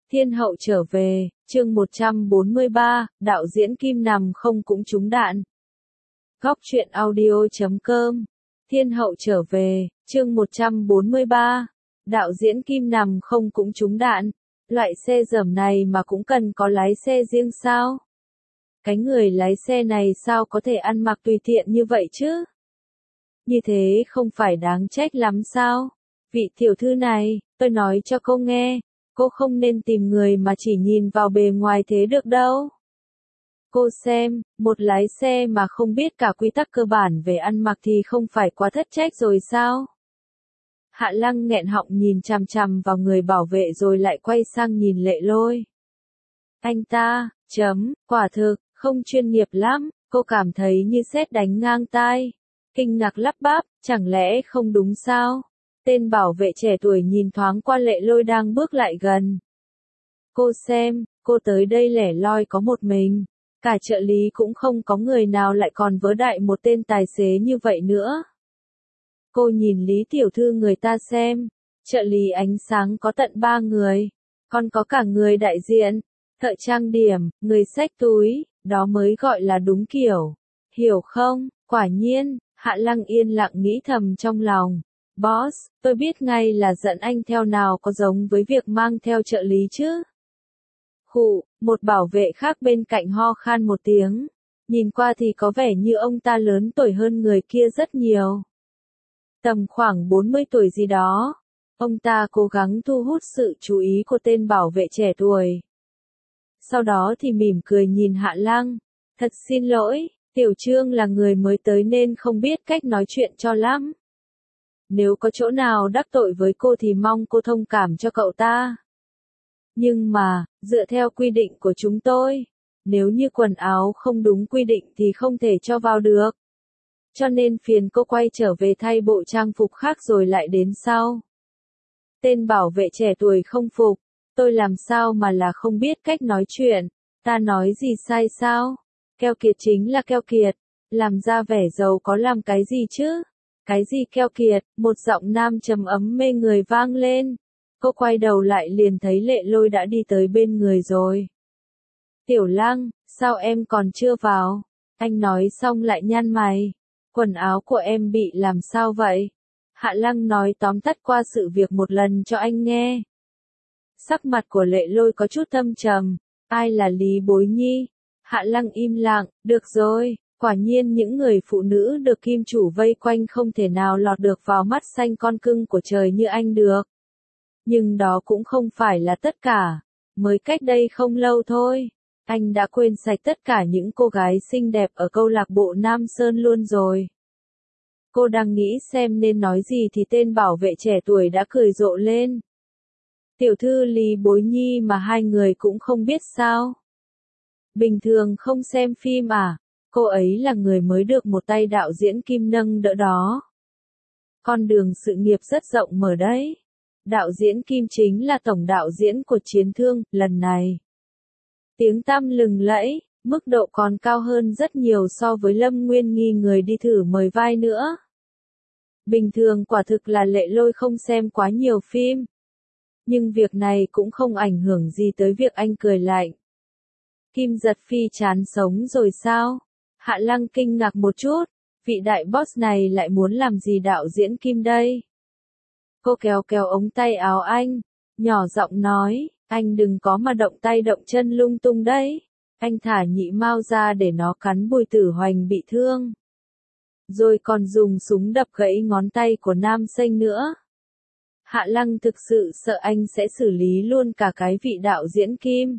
Thiên hậu trở về, chương 143, đạo diễn Kim nằm không cũng trúng đạn. Góc truyện audio.com. Thiên hậu trở về, chương 143, đạo diễn Kim nằm không cũng trúng đạn. Loại xe dởm này mà cũng cần có lái xe riêng sao? Cái người lái xe này sao có thể ăn mặc tùy tiện như vậy chứ? Như thế không phải đáng trách lắm sao? Vị tiểu thư này, tôi nói cho cô nghe, cô không nên tìm người mà chỉ nhìn vào bề ngoài thế được đâu. Cô xem, một lái xe mà không biết cả quy tắc cơ bản về ăn mặc thì không phải quá thất trách rồi sao? Hạ Lăng nghẹn họng nhìn chằm chằm vào người bảo vệ rồi lại quay sang nhìn Lệ Lôi. Anh ta, quả thực, không chuyên nghiệp lắm, cô cảm thấy như sét đánh ngang tai. Kinh ngạc lắp bắp, chẳng lẽ không đúng sao? Tên bảo vệ trẻ tuổi nhìn thoáng qua Lệ Lôi đang bước lại gần. Cô xem, cô tới đây lẻ loi có một mình. Cả trợ lý cũng không có người nào lại còn vớ đại một tên tài xế như vậy nữa. Cô nhìn Lý tiểu thư người ta xem. Trợ lý ánh sáng có tận 3 người. Còn có cả người đại diện, thợ trang điểm, người xách túi, đó mới gọi là đúng kiểu. Hiểu không? Quả nhiên, Hạ Lăng yên lặng nghĩ thầm trong lòng. Boss, tôi biết ngay là giận anh theo nào có giống với việc mang theo trợ lý chứ. Khụ, một bảo vệ khác bên cạnh ho khan một tiếng. Nhìn qua thì có vẻ như ông ta lớn tuổi hơn người kia rất nhiều. Tầm khoảng 40 tuổi gì đó. Ông ta cố gắng thu hút sự chú ý của tên bảo vệ trẻ tuổi. Sau đó thì mỉm cười nhìn Hạ Lăng. Thật xin lỗi, Tiểu Trương là người mới tới nên không biết cách nói chuyện cho lắm. Nếu có chỗ nào đắc tội với cô thì mong cô thông cảm cho cậu ta. Nhưng mà, dựa theo quy định của chúng tôi, nếu như quần áo không đúng quy định thì không thể cho vào được. Cho nên phiền cô quay trở về thay bộ trang phục khác rồi lại đến sau. Tên bảo vệ trẻ tuổi không phục, tôi làm sao mà là không biết cách nói chuyện, ta nói gì sai sao? Keo kiệt chính là keo kiệt, làm ra vẻ giàu có làm cái gì chứ? Cái gì keo kiệt, một giọng nam trầm ấm mê người vang lên. Cô quay đầu lại liền thấy Lệ Lôi đã đi tới bên người rồi. Tiểu Lăng, sao em còn chưa vào? Anh nói xong lại nhăn mày. Quần áo của em bị làm sao vậy? Hạ Lăng nói tóm tắt qua sự việc một lần cho anh nghe. Sắc mặt của Lệ Lôi có chút thâm trầm. Ai là Lý Bối Nhi? Hạ Lăng im lặng, được rồi. Quả nhiên những người phụ nữ được kim chủ vây quanh không thể nào lọt được vào mắt xanh con cưng của trời như anh được. Nhưng đó cũng không phải là tất cả. Mới cách đây không lâu thôi, anh đã quên sạch tất cả những cô gái xinh đẹp ở câu lạc bộ Nam Sơn luôn rồi. Cô đang nghĩ xem nên nói gì thì tên bảo vệ trẻ tuổi đã cười rộ lên. Tiểu thư Lý Bối Nhi mà hai người cũng không biết sao? Bình thường không xem phim à? Cô ấy là người mới được một tay đạo diễn Kim nâng đỡ đó. Con đường sự nghiệp rất rộng mở đấy. Đạo diễn Kim chính là tổng đạo diễn của Chiến Thương, lần này. Tiếng tăm lừng lẫy, mức độ còn cao hơn rất nhiều so với Lâm Nguyên Nghi người đi thử mời vai nữa. Bình thường quả thực là Lệ Lôi không xem quá nhiều phim. Nhưng việc này cũng không ảnh hưởng gì tới việc anh cười lạnh. Kim Giật Phi chán sống rồi sao? Hạ Lăng kinh ngạc một chút, vị đại boss này lại muốn làm gì đạo diễn Kim đây? Cô kéo kéo ống tay áo anh, nhỏ giọng nói, anh đừng có mà động tay động chân lung tung đấy. Anh thả nhị mao ra để nó cắn Bùi Tử Hoành bị thương. Rồi còn dùng súng đập gãy ngón tay của nam sinh nữa. Hạ Lăng thực sự sợ anh sẽ xử lý luôn cả cái vị đạo diễn Kim.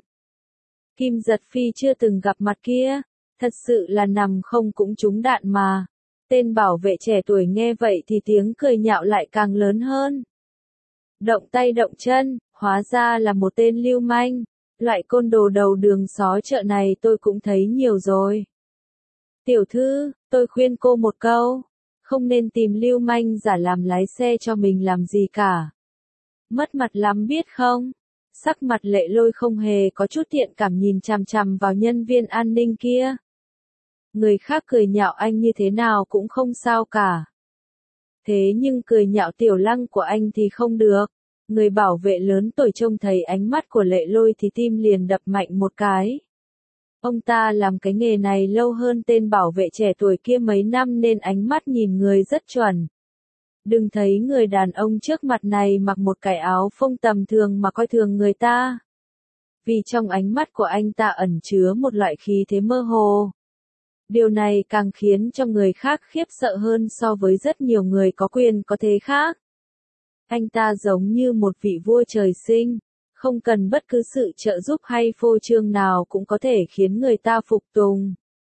Kim Giật Phi chưa từng gặp mặt kia, thật sự là nằm không cũng trúng đạn mà. Tên bảo vệ trẻ tuổi nghe vậy thì tiếng cười nhạo lại càng lớn hơn. Động tay động chân, hóa ra là một tên lưu manh. Loại côn đồ đầu đường xó chợ này tôi cũng thấy nhiều rồi. Tiểu thư, tôi khuyên cô một câu. Không nên tìm lưu manh giả làm lái xe cho mình làm gì cả. Mất mặt lắm biết không? Sắc mặt Lệ Lôi không hề có chút thiện cảm nhìn chằm chằm vào nhân viên an ninh kia. Người khác cười nhạo anh như thế nào cũng không sao cả. Thế nhưng cười nhạo Tiểu Lăng của anh thì không được. Người bảo vệ lớn tuổi trông thấy ánh mắt của Lệ Lôi thì tim liền đập mạnh một cái. Ông ta làm cái nghề này lâu hơn tên bảo vệ trẻ tuổi kia mấy năm nên ánh mắt nhìn người rất chuẩn. Đừng thấy người đàn ông trước mặt này mặc một cái áo phông tầm thường mà coi thường người ta. Vì trong ánh mắt của anh ta ẩn chứa một loại khí thế mơ hồ. Điều này càng khiến cho người khác khiếp sợ hơn so với rất nhiều người có quyền có thế khác. Anh ta giống như một vị vua trời sinh, không cần bất cứ sự trợ giúp hay phô trương nào cũng có thể khiến người ta phục tùng.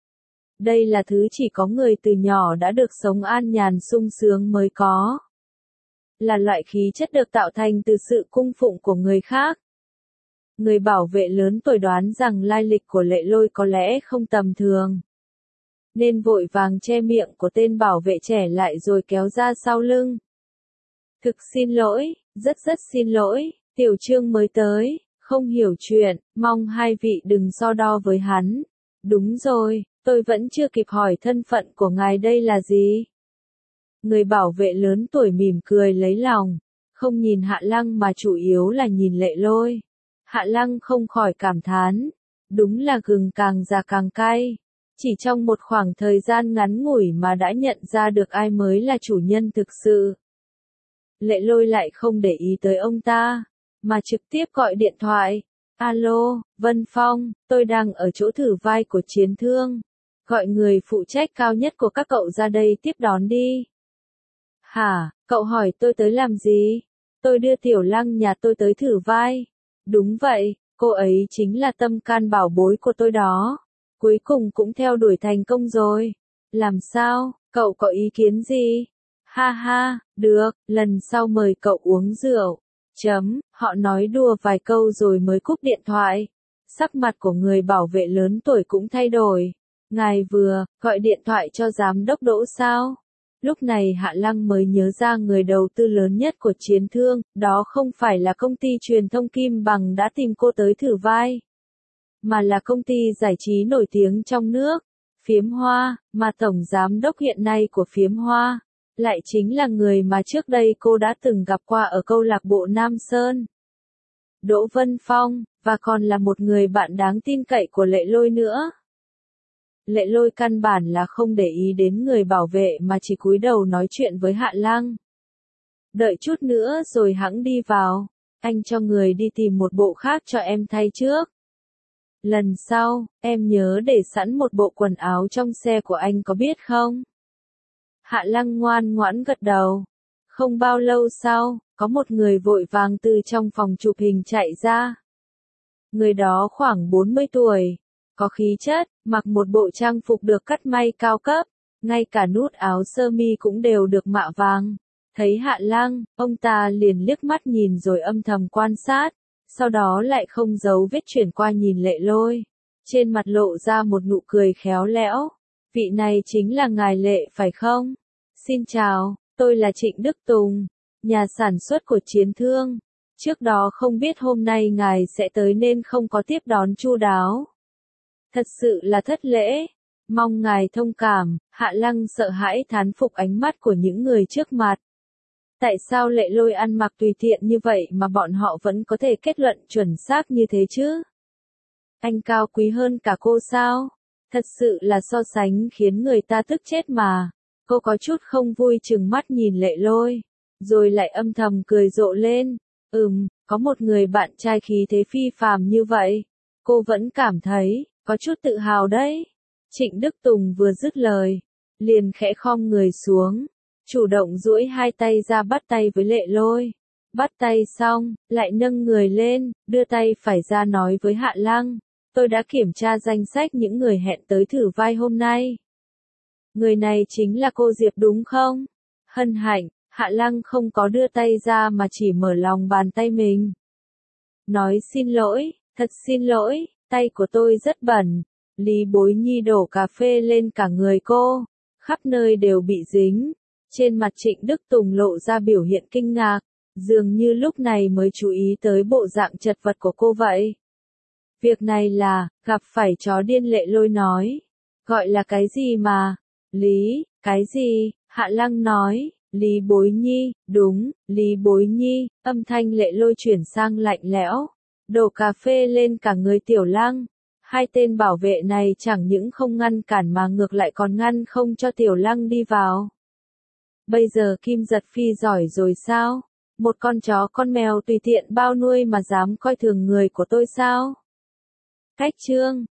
Đây là thứ chỉ có người từ nhỏ đã được sống an nhàn sung sướng mới có. Là loại khí chất được tạo thành từ sự cung phụng của người khác. Người bảo vệ lớn tuổi đoán rằng lai lịch của Lệ Lôi có lẽ không tầm thường. Nên vội vàng che miệng của tên bảo vệ trẻ lại rồi kéo ra sau lưng. Thực xin lỗi, rất xin lỗi, tiểu Trương mới tới, không hiểu chuyện, mong hai vị đừng so đo với hắn. Đúng rồi, tôi vẫn chưa kịp hỏi thân phận của ngài đây là gì. Người bảo vệ lớn tuổi mỉm cười lấy lòng, không nhìn Hạ Lăng mà chủ yếu là nhìn Lệ Lôi. Hạ Lăng không khỏi cảm thán, đúng là gừng càng già càng cay. Chỉ trong một khoảng thời gian ngắn ngủi mà đã nhận ra được ai mới là chủ nhân thực sự. Lệ Lôi lại không để ý tới ông ta, mà trực tiếp gọi điện thoại. Alo, Vân Phong, tôi đang ở chỗ thử vai của Chiến Thương. Gọi người phụ trách cao nhất của các cậu ra đây tiếp đón đi. Hả, cậu hỏi tôi tới làm gì? Tôi đưa Tiểu Lăng nhà tôi tới thử vai. Đúng vậy, cô ấy chính là tâm can bảo bối của tôi đó. Cuối cùng cũng theo đuổi thành công rồi. Làm sao, cậu có ý kiến gì? Ha ha, được, lần sau mời cậu uống rượu. Họ nói đùa vài câu rồi mới cúp điện thoại. Sắc mặt của người bảo vệ lớn tuổi cũng thay đổi. Ngài vừa gọi điện thoại cho giám đốc Đỗ sao? Lúc này Hạ Lăng mới nhớ ra người đầu tư lớn nhất của Chiến Thương, đó không phải là công ty truyền thông Kim Bằng đã tìm cô tới thử vai, mà là công ty giải trí nổi tiếng trong nước, Phiếm Hoa, mà tổng giám đốc hiện nay của Phiếm Hoa lại chính là người mà trước đây cô đã từng gặp qua ở câu lạc bộ Nam Sơn. Đỗ Vân Phong, và còn là một người bạn đáng tin cậy của Lệ Lôi nữa. Lệ Lôi căn bản là không để ý đến người bảo vệ mà chỉ cúi đầu nói chuyện với Hạ Lăng. Đợi chút nữa rồi hẵng đi vào, anh cho người đi tìm một bộ khác cho em thay trước. Lần sau, em nhớ để sẵn một bộ quần áo trong xe của anh có biết không? Hạ Lăng ngoan ngoãn gật đầu. Không bao lâu sau, có một người vội vàng từ trong phòng chụp hình chạy ra. Người đó khoảng 40 tuổi, có khí chất, mặc một bộ trang phục được cắt may cao cấp, ngay cả nút áo sơ mi cũng đều được mạ vàng. Thấy Hạ Lăng, ông ta liền liếc mắt nhìn rồi âm thầm quan sát, sau đó lại không giấu vết chuyển qua nhìn Lệ Lôi. Trên mặt lộ ra một nụ cười khéo léo. Vị này chính là ngài Lệ phải không? Xin chào, tôi là Trịnh Đức Tùng, nhà sản xuất của Chiến Thương. Trước đó không biết hôm nay ngài sẽ tới nên không có tiếp đón chu đáo. Thật sự là thất lễ. Mong ngài thông cảm. Hạ Lăng sợ hãi thán phục ánh mắt của những người trước mặt. Tại sao Lệ Lôi ăn mặc tùy tiện như vậy mà bọn họ vẫn có thể kết luận chuẩn xác như thế chứ? Anh cao quý hơn cả cô sao? Thật sự là so sánh khiến người ta tức chết mà. Cô có chút không vui chừng mắt nhìn Lệ Lôi, rồi lại âm thầm cười rộ lên. Có một người bạn trai khí thế phi phàm như vậy. Cô vẫn cảm thấy, có chút tự hào đấy. Trịnh Đức Tùng vừa dứt lời, liền khẽ khom người xuống, chủ động duỗi hai tay ra bắt tay với Lệ Lôi. Bắt tay xong, lại nâng người lên, đưa tay phải ra nói với Hạ Lăng. Tôi đã kiểm tra danh sách những người hẹn tới thử vai hôm nay. Người này chính là cô Diệp đúng không? Hân hạnh, Hạ Lăng không có đưa tay ra mà chỉ mở lòng bàn tay mình. Nói xin lỗi, thật xin lỗi, tay của tôi rất bẩn. Lý Bối Nhi đổ cà phê lên cả người cô, khắp nơi đều bị dính. Trên mặt Trịnh Đức Tùng lộ ra biểu hiện kinh ngạc, dường như lúc này mới chú ý tới bộ dạng chật vật của cô vậy. Việc này là, gặp phải chó điên. Lệ Lôi nói. Gọi là cái gì mà? Lý, cái gì? Hạ Lăng nói, Lý Bối Nhi, đúng, Lý Bối Nhi, âm thanh Lệ Lôi chuyển sang lạnh lẽo. Đổ cà phê lên cả người Tiểu Lăng. Hai tên bảo vệ này chẳng những không ngăn cản mà ngược lại còn ngăn không cho Tiểu Lăng đi vào. Bây giờ Kim Giật Phi giỏi rồi sao? Một con chó con mèo tùy tiện bao nuôi mà dám coi thường người của tôi sao? Cách chương